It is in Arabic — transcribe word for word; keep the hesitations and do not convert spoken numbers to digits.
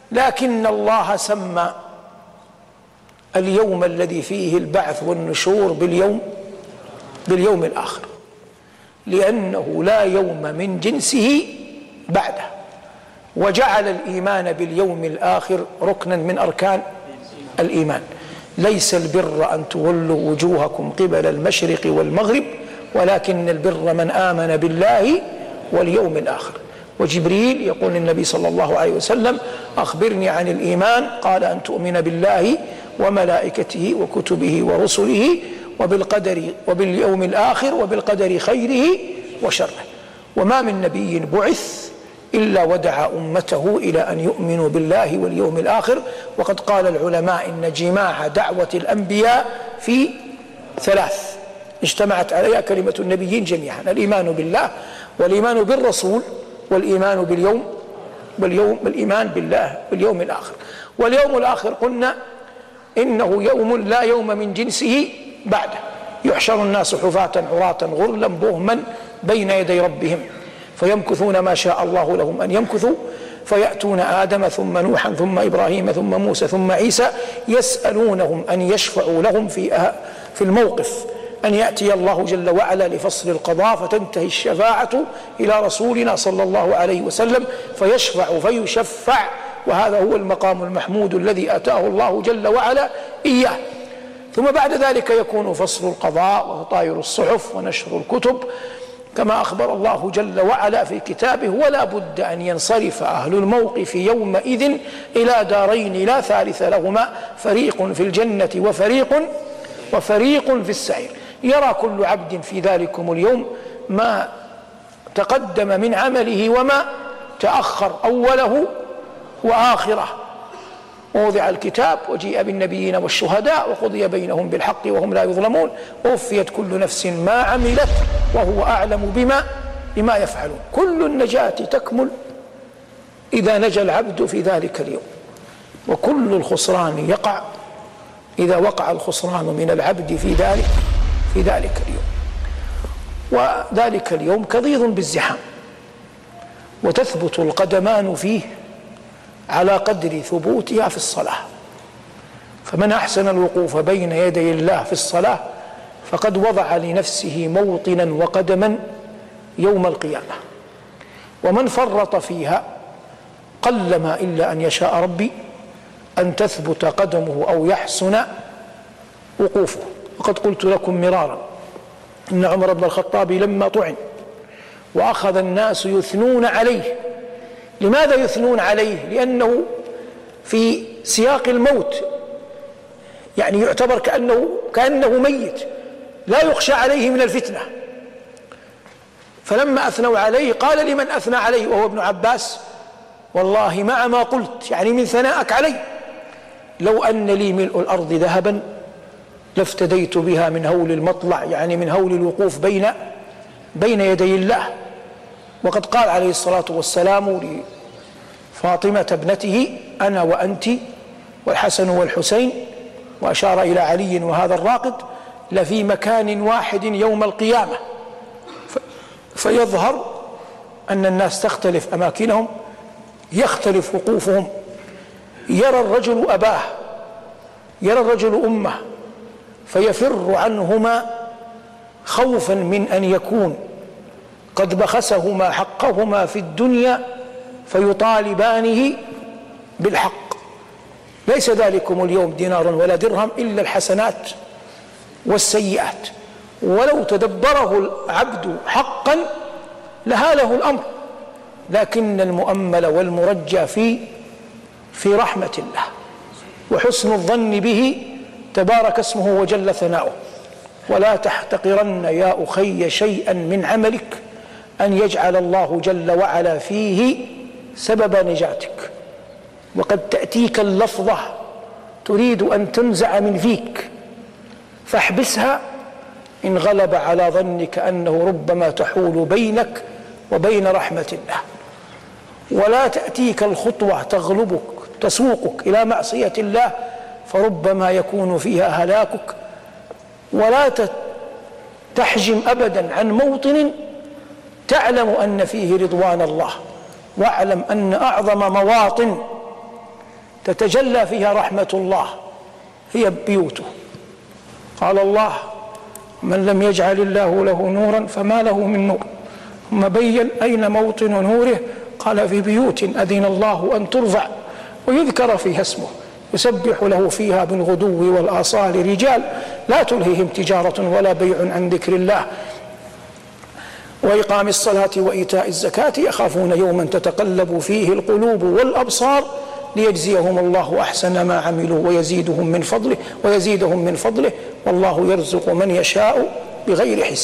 لكن الله سمى اليوم الذي فيه البعث والنشور باليوم باليوم الآخر، لأنه لا يوم من جنسه بعده، وجعل الإيمان باليوم الآخر ركنا من أركان الإيمان. ليس البر أن تولوا وجوهكم قبل المشرق والمغرب، ولكن البر من آمن بالله واليوم الآخر. وجبريل يقول للنبي صلى الله عليه وسلم: أخبرني عن الإيمان، قال: أن تؤمن بالله وملائكته وكتبه ورسله وبالقدر وباليوم الآخر وبالقدر خيره وشره. وما من نبي بعث إلا ودعا أمته إلى أن يؤمنوا بالله واليوم الآخر. وقد قال العلماء إن جماع دعوة الأنبياء في ثلاث اجتمعت عليها كلمة النبيين جميعا: الإيمان بالله والإيمان بالرسول والإيمان باليوم باليوم والإيمان بالله واليوم الآخر. واليوم الآخر قلنا إنه يوم لا يوم من جنسه بعده، يحشر الناس حفاة عراة غرلا بهما بين يدي ربهم فيمكثون ما شاء الله لهم أن يمكثوا، فيأتون آدم ثم نوحا ثم إبراهيم ثم موسى ثم عيسى يسألونهم أن يشفعوا لهم في في الموقف، أن يأتي الله جل وعلا لفصل القضاء فتنتهي الشفاعة إلى رسولنا صلى الله عليه وسلم فيشفع فيشفع، وهذا هو المقام المحمود الذي أتاه الله جل وعلا إياه. ثم بعد ذلك يكون فصل القضاء وتطاير الصحف ونشر الكتب كما أخبر الله جل وعلا في كتابه: ولا بد أن ينصرف أهل الموقف يومئذ إلى دارين لا ثالث لهما، فريق في الجنة وفريق وفريق في السعير. يرى كل عبد في ذلكم اليوم ما تقدم من عمله وما تأخر، أوله وآخره. ووضع الكتاب وجيء بالنبيين والشهداء وقضي بينهم بالحق وهم لا يظلمون، ووفيت كل نفس ما عملت وهو أعلم بما بما يفعلون. كل النجاة تكمل إذا نجا العبد في ذلك اليوم، وكل الخسران يقع إذا وقع الخسران من العبد في ذلك في ذلك اليوم. وذلك اليوم كضيض بالزحام، وتثبت القدمان فيه على قدر ثبوتها في الصلاة. فمن أحسن الوقوف بين يدي الله في الصلاة فقد وضع لنفسه موطنا وقدما يوم القيامة. ومن فرط فيها قلما إلا أن يشاء ربي أن تثبت قدمه أو يحسن وقوفه. وقد قلت لكم مرارا إن عمر بن الخطاب لما طعن وأخذ الناس يثنون عليه. لماذا يثنون عليه؟ لأنه في سياق الموت، يعني يعتبر كأنه, كأنه ميت لا يخشى عليه من الفتنة. فلما أثنوا عليه قال لمن أثنى عليه وهو ابن عباس: والله مع ما قلت، يعني من ثناءك علي، لو أن لي ملء الأرض ذهبا لافتديت بها من هول المطلع، يعني من هول الوقوف بين بين يدي الله. وقد قال عليه الصلاة والسلام لفاطمة ابنته: أنا وأنت والحسن والحسين، وأشار إلى علي وهذا الراقد، لفي مكان واحد يوم القيامة، فيظهر أن الناس تختلف أماكنهم، يختلف وقوفهم. يرى الرجل أباه، يرى الرجل أمه، فيفر عنهما خوفا من أن يكون قد بخسهما حقهما في الدنيا فيطالبانه بالحق. ليس ذلكم اليوم دينار ولا درهم إلا الحسنات والسيئات. ولو تدبره العبد حقا لهاله الأمر، لكن المؤمل والمرجى في في رحمة الله وحسن الظن به تبارك اسمه وجل ثناؤه. ولا تحتقرن يا أخي شيئا من عملك أن يجعل الله جل وعلا فيه سبب نجاتك. وقد تأتيك اللفظة تريد أن تنزع من فيك، فاحبسها إن غلب على ظنك أنه ربما تحول بينك وبين رحمة الله. ولا تأتيك الخطوة تغلبك تسوقك إلى معصية الله فربما يكون فيها هلاكك. ولا تحجم أبدا عن موطن تعلم أن فيه رضوان الله، واعلم أن أعظم مواطن تتجلى فيها رحمة الله هي بيوته. قال الله: من لم يجعل الله له نورا فما له من نور. ثم بين أين موطن نوره، قال: في بيوت أذن الله أن ترفع ويذكر فيها اسمه يسبح له فيها بالغدو والآصال رجال لا تلهيهم تجارة ولا بيع عن ذكر الله وإقام الصلاة وإيتاء الزكاة يخافون يوما تتقلب فيه القلوب والأبصار ليجزيهم الله أحسن ما عملوا ويزيدهم من فضله ويزيدهم من فضله والله يرزق من يشاء بغير حساب.